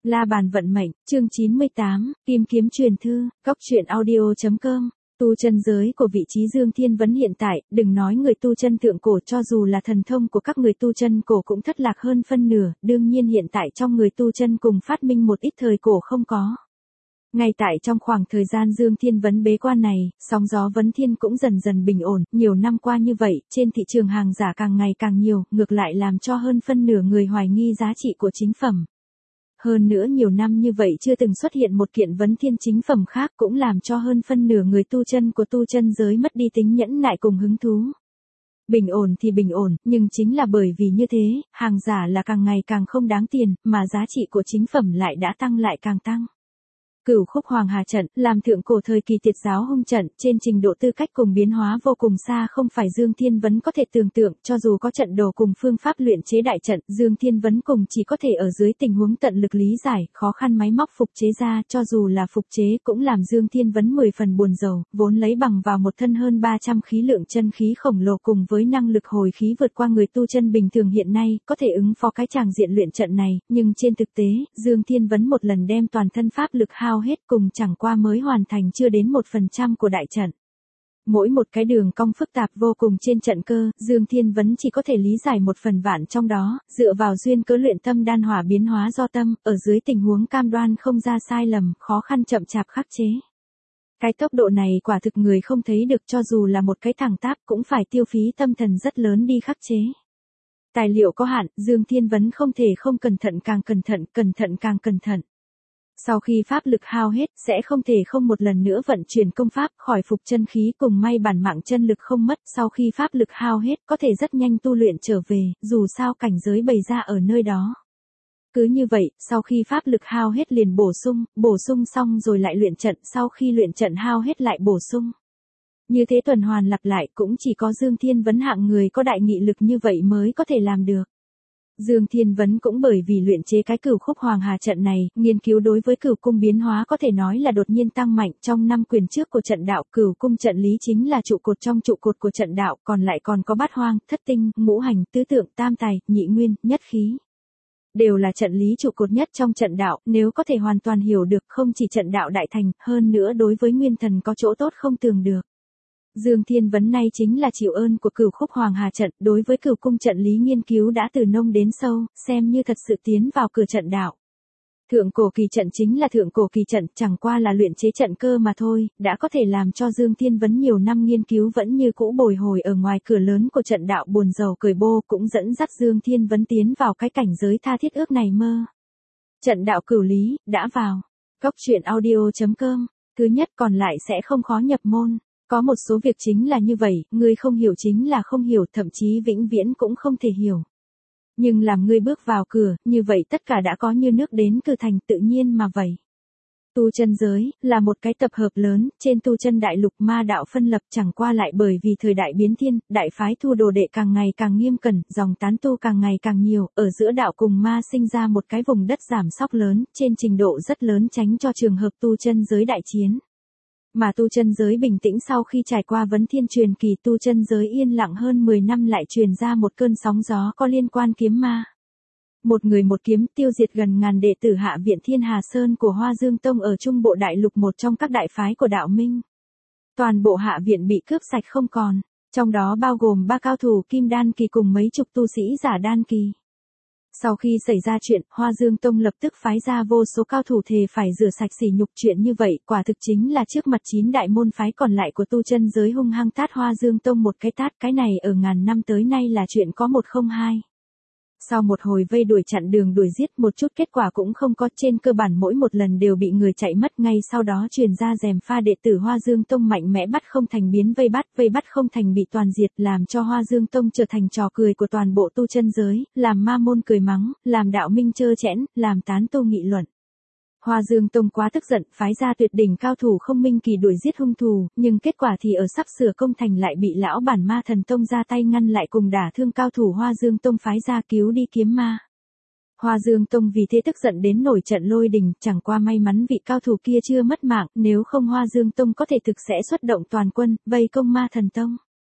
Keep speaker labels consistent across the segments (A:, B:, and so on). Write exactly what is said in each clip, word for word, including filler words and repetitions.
A: La bàn vận mệnh, chương chín mươi tám, Kim kiếm truyền thư, góc truyện audio.com. Tu chân giới của vị trí Dương Thiên Vấn hiện tại, đừng nói người tu chân thượng cổ, cho dù là thần thông của các người tu chân cổ cũng thất lạc hơn phân nửa, đương nhiên hiện tại trong người tu chân cùng phát minh một ít thời cổ không có. Ngay tại trong khoảng thời gian Dương Thiên Vấn bế quan này, sóng gió Vấn Thiên cũng dần dần bình ổn, nhiều năm qua như vậy, trên thị trường hàng giả càng ngày càng nhiều, ngược lại làm cho hơn phân nửa người hoài nghi giá trị của chính phẩm. Hơn nữa nhiều năm như vậy chưa từng xuất hiện một kiện Vấn Thiên chính phẩm khác, cũng làm cho hơn phân nửa người tu chân của tu chân giới mất đi tính nhẫn nại cùng hứng thú. Bình ổn thì bình ổn, nhưng chính là bởi vì như thế, hàng giả là càng ngày càng không đáng tiền, mà giá trị của chính phẩm lại đã tăng lại càng tăng. Cửu khúc Hoàng Hà trận, làm thượng cổ thời kỳ tiệt giáo hung trận, trên trình độ tư cách cùng biến hóa vô cùng xa, không phải Dương Thiên Vấn có thể tưởng tượng, cho dù có trận đồ cùng phương pháp luyện chế đại trận, Dương Thiên Vấn cùng chỉ có thể ở dưới tình huống tận lực lý giải, khó khăn máy móc phục chế ra, cho dù là phục chế cũng làm Dương Thiên Vấn mười phần buồn rầu, vốn lấy bằng vào một thân hơn ba trăm khí lượng chân khí khổng lồ cùng với năng lực hồi khí vượt qua người tu chân bình thường hiện nay, có thể ứng phó cái tràng diện luyện trận này, nhưng trên thực tế, Dương Thiên Vấn một lần đem toàn thân pháp lực hao hết cùng chẳng qua mới hoàn thành chưa đến một phần trăm của đại trận. Mỗi một cái đường cong phức tạp vô cùng trên trận cơ, Dương Thiên Vấn chỉ có thể lý giải một phần vạn trong đó, dựa vào duyên cớ luyện tâm đan hỏa biến hóa do tâm, ở dưới tình huống cam đoan không ra sai lầm, khó khăn chậm chạp khắc chế. Cái tốc độ này quả thực người không thấy được, cho dù là một cái thẳng tắp cũng phải tiêu phí tâm thần rất lớn đi khắc chế. Tài liệu có hạn, Dương Thiên Vấn không thể không cẩn thận, càng cẩn thận, cẩn thận càng cẩn thận. Sau khi pháp lực hao hết, sẽ không thể không một lần nữa vận chuyển công pháp, khỏi phục chân khí cùng may bản mạng chân lực không mất, sau khi pháp lực hao hết, có thể rất nhanh tu luyện trở về, dù sao cảnh giới bày ra ở nơi đó. Cứ như vậy, sau khi pháp lực hao hết liền bổ sung, bổ sung xong rồi lại luyện trận, sau khi luyện trận hao hết lại bổ sung. Như thế tuần hoàn lặp lại, cũng chỉ có Dương Thiên Vấn hạng người có đại nghị lực như vậy mới có thể làm được. Dương Thiên Vấn cũng bởi vì luyện chế cái cửu khúc Hoàng Hà trận này, nghiên cứu đối với cửu cung biến hóa có thể nói là đột nhiên tăng mạnh. Trong năm quyền trước của trận đạo, cửu cung trận lý chính là trụ cột trong trụ cột của trận đạo, còn lại còn có bát hoang, thất tinh, ngũ hành, tứ tượng, tam tài, nhị nguyên, nhất khí. Đều là trận lý trụ cột nhất trong trận đạo, nếu có thể hoàn toàn hiểu được, không chỉ trận đạo đại thành, hơn nữa đối với nguyên thần có chỗ tốt không tưởng được. Dương Thiên Vấn nay chính là chịu ơn của cửu khúc Hoàng Hà trận, đối với cửu cung trận lý nghiên cứu đã từ nông đến sâu, xem như thật sự tiến vào cửa trận đạo. Thượng cổ kỳ trận chính là thượng cổ kỳ trận, chẳng qua là luyện chế trận cơ mà thôi, đã có thể làm cho Dương Thiên Vấn nhiều năm nghiên cứu vẫn như cũ bồi hồi ở ngoài cửa lớn của trận đạo buồn rầu cởi bô, cũng dẫn dắt Dương Thiên Vấn tiến vào cái cảnh giới tha thiết ước này mơ. Trận đạo cửu lý, đã vào. Góc truyện audio.com, thứ nhất còn lại sẽ không khó nhập môn. Có một số việc chính là như vậy, ngươi không hiểu chính là không hiểu, thậm chí vĩnh viễn cũng không thể hiểu. Nhưng làm ngươi bước vào cửa, như vậy tất cả đã có như nước đến cửa thành, tự nhiên mà vậy. Tu chân giới, là một cái tập hợp lớn, trên tu chân đại lục ma đạo phân lập, chẳng qua lại bởi vì thời đại biến thiên, đại phái thu đồ đệ càng ngày càng nghiêm cẩn, dòng tán tu càng ngày càng nhiều, ở giữa đạo cùng ma sinh ra một cái vùng đất giảm sóc lớn, trên trình độ rất lớn tránh cho trường hợp tu chân giới đại chiến. Mà tu chân giới bình tĩnh sau khi trải qua Vấn Thiên truyền kỳ, tu chân giới yên lặng hơn mười năm lại truyền ra một cơn sóng gió có liên quan kiếm ma. Một người một kiếm tiêu diệt gần ngàn đệ tử Hạ viện Thiên Hà Sơn của Hoa Dương Tông ở Trung Bộ Đại Lục, một trong các đại phái của đạo Minh. Toàn bộ Hạ viện bị cướp sạch không còn, trong đó bao gồm ba cao thủ Kim Đan kỳ cùng mấy chục tu sĩ giả Đan kỳ. Sau khi xảy ra chuyện, Hoa Dương Tông lập tức phái ra vô số cao thủ thề phải rửa sạch sỉ nhục, chuyện như vậy, quả thực chính là trước mặt chín đại môn phái còn lại của tu chân giới hung hăng tát Hoa Dương Tông một cái tát, cái này ở ngàn năm tới nay là chuyện có một không hai. Sau một hồi vây đuổi chặn đường đuổi giết, một chút kết quả cũng không có, trên cơ bản mỗi một lần đều bị người chạy mất, ngay sau đó truyền ra gièm pha đệ tử Hoa Dương Tông mạnh mẽ bắt không thành biến vây bắt, vây bắt không thành bị toàn diệt, làm cho Hoa Dương Tông trở thành trò cười của toàn bộ tu chân giới, làm ma môn cười mắng, làm đạo minh trơ trẽn, làm tán tu nghị luận. Hoa Dương Tông quá tức giận, phái ra tuyệt đỉnh cao thủ không minh kỳ đuổi giết hung thủ, nhưng kết quả thì ở sắp sửa công thành lại bị lão bản Ma Thần Tông ra tay ngăn lại cùng đả thương cao thủ Hoa Dương Tông phái ra cứu đi kiếm ma. Hoa Dương Tông vì thế tức giận đến nổi trận lôi đình, chẳng qua may mắn vị cao thủ kia chưa mất mạng, nếu không Hoa Dương Tông có thể thực sẽ xuất động toàn quân, vây công Ma Thần Tông.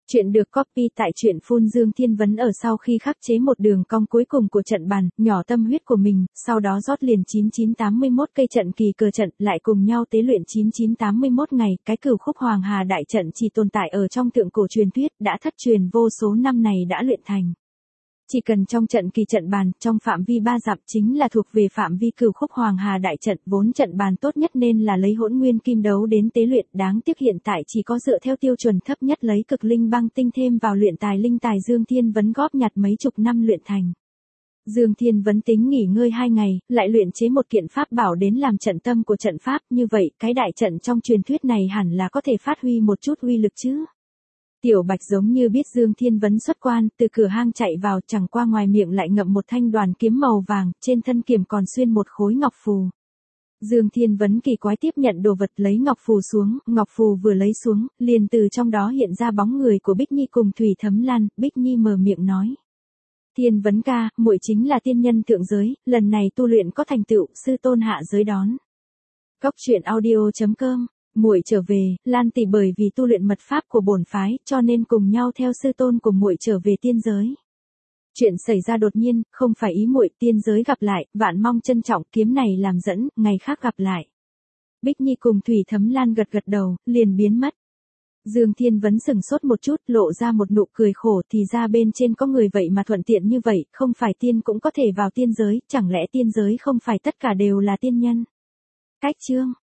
A: Chuyện được copy tại truyện Phun Dương Thiên Vấn ở sau khi khắc chế một đường cong cuối cùng của trận bàn, nhỏ tâm huyết của mình, sau đó rót liền chín nghìn chín trăm tám mươi mốt cây trận kỳ cờ trận, lại cùng nhau tế luyện chín nghìn chín trăm tám mươi mốt ngày, cái cửu khúc Hoàng Hà đại trận chỉ tồn tại ở trong thượng cổ truyền thuyết, đã thất truyền vô số năm này đã luyện thành. Chỉ cần trong trận kỳ trận bàn, trong phạm vi ba dặm chính là thuộc về phạm vi cửu khúc Hoàng Hà đại trận, vốn trận bàn tốt nhất nên là lấy hỗn nguyên kim đấu đến tế luyện, đáng tiếc hiện tại chỉ có dựa theo tiêu chuẩn thấp nhất lấy cực linh băng tinh thêm vào luyện tài linh tài Dương Thiên Vấn góp nhặt mấy chục năm luyện thành. Dương Thiên Vấn tính nghỉ ngơi hai ngày, lại luyện chế một kiện pháp bảo đến làm trận tâm của trận pháp, như vậy, cái đại trận trong truyền thuyết này hẳn là có thể phát huy một chút uy lực chứ. Tiểu Bạch giống như biết Dương Thiên Vấn xuất quan, từ cửa hang chạy vào, chẳng qua ngoài miệng lại ngậm một thanh đoàn kiếm màu vàng, trên thân kiếm còn xuyên một khối ngọc phù. Dương Thiên Vấn kỳ quái tiếp nhận đồ vật lấy ngọc phù xuống, ngọc phù vừa lấy xuống, liền từ trong đó hiện ra bóng người của Bích Nhi cùng Thủy Thấm Lan, Bích Nhi mở miệng nói. Thiên Vấn ca, muội chính là tiên nhân thượng giới, lần này tu luyện có thành tựu, sư tôn hạ giới đón. Cốc truyện audio chấm com Muội trở về, Lan tỷ bởi vì tu luyện mật pháp của bổn phái, cho nên cùng nhau theo sư tôn của muội trở về tiên giới. Chuyện xảy ra đột nhiên, không phải ý muội, tiên giới gặp lại, vạn mong trân trọng, kiếm này làm dẫn, ngày khác gặp lại. Bích Nhi cùng Thủy Thấm Lan gật gật đầu, liền biến mất. Dương Thiên Vấn sừng sốt một chút, lộ ra một nụ cười khổ, thì ra bên trên có người vậy mà thuận tiện như vậy, không phải tiên cũng có thể vào tiên giới, chẳng lẽ tiên giới không phải tất cả đều là tiên nhân? Cách chương